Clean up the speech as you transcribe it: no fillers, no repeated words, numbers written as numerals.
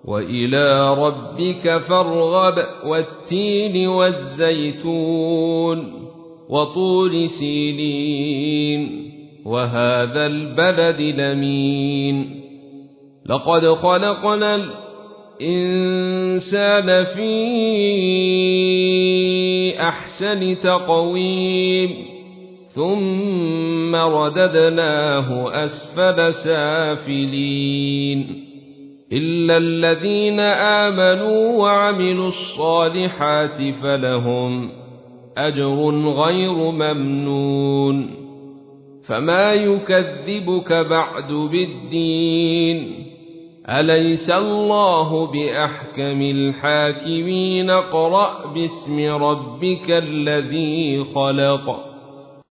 وإلى ربك فارغب والتين والزيتون وطور سينين وهذا البلد الأمين لقد خلقنا الإنسان في أحسن تقويم ثم رددناه أسفل سافلين إلا الذين آمنوا وعملوا الصالحات فلهم أجر غير ممنون فما يكذبك بعد بالدين أليس الله بأحكم الحاكمين اقرأ باسم ربك الذي خلق